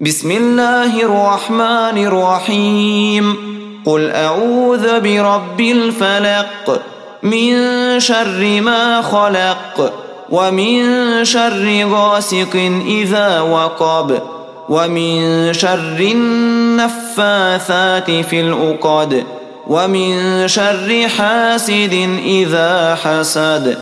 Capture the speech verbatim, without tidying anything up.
بسم الله الرحمن الرحيم قل أعوذ برب الفلق من شر ما خلق ومن شر غاسق إذا وقب ومن شر النفاثات في العقد ومن شر حاسد إذا حسد.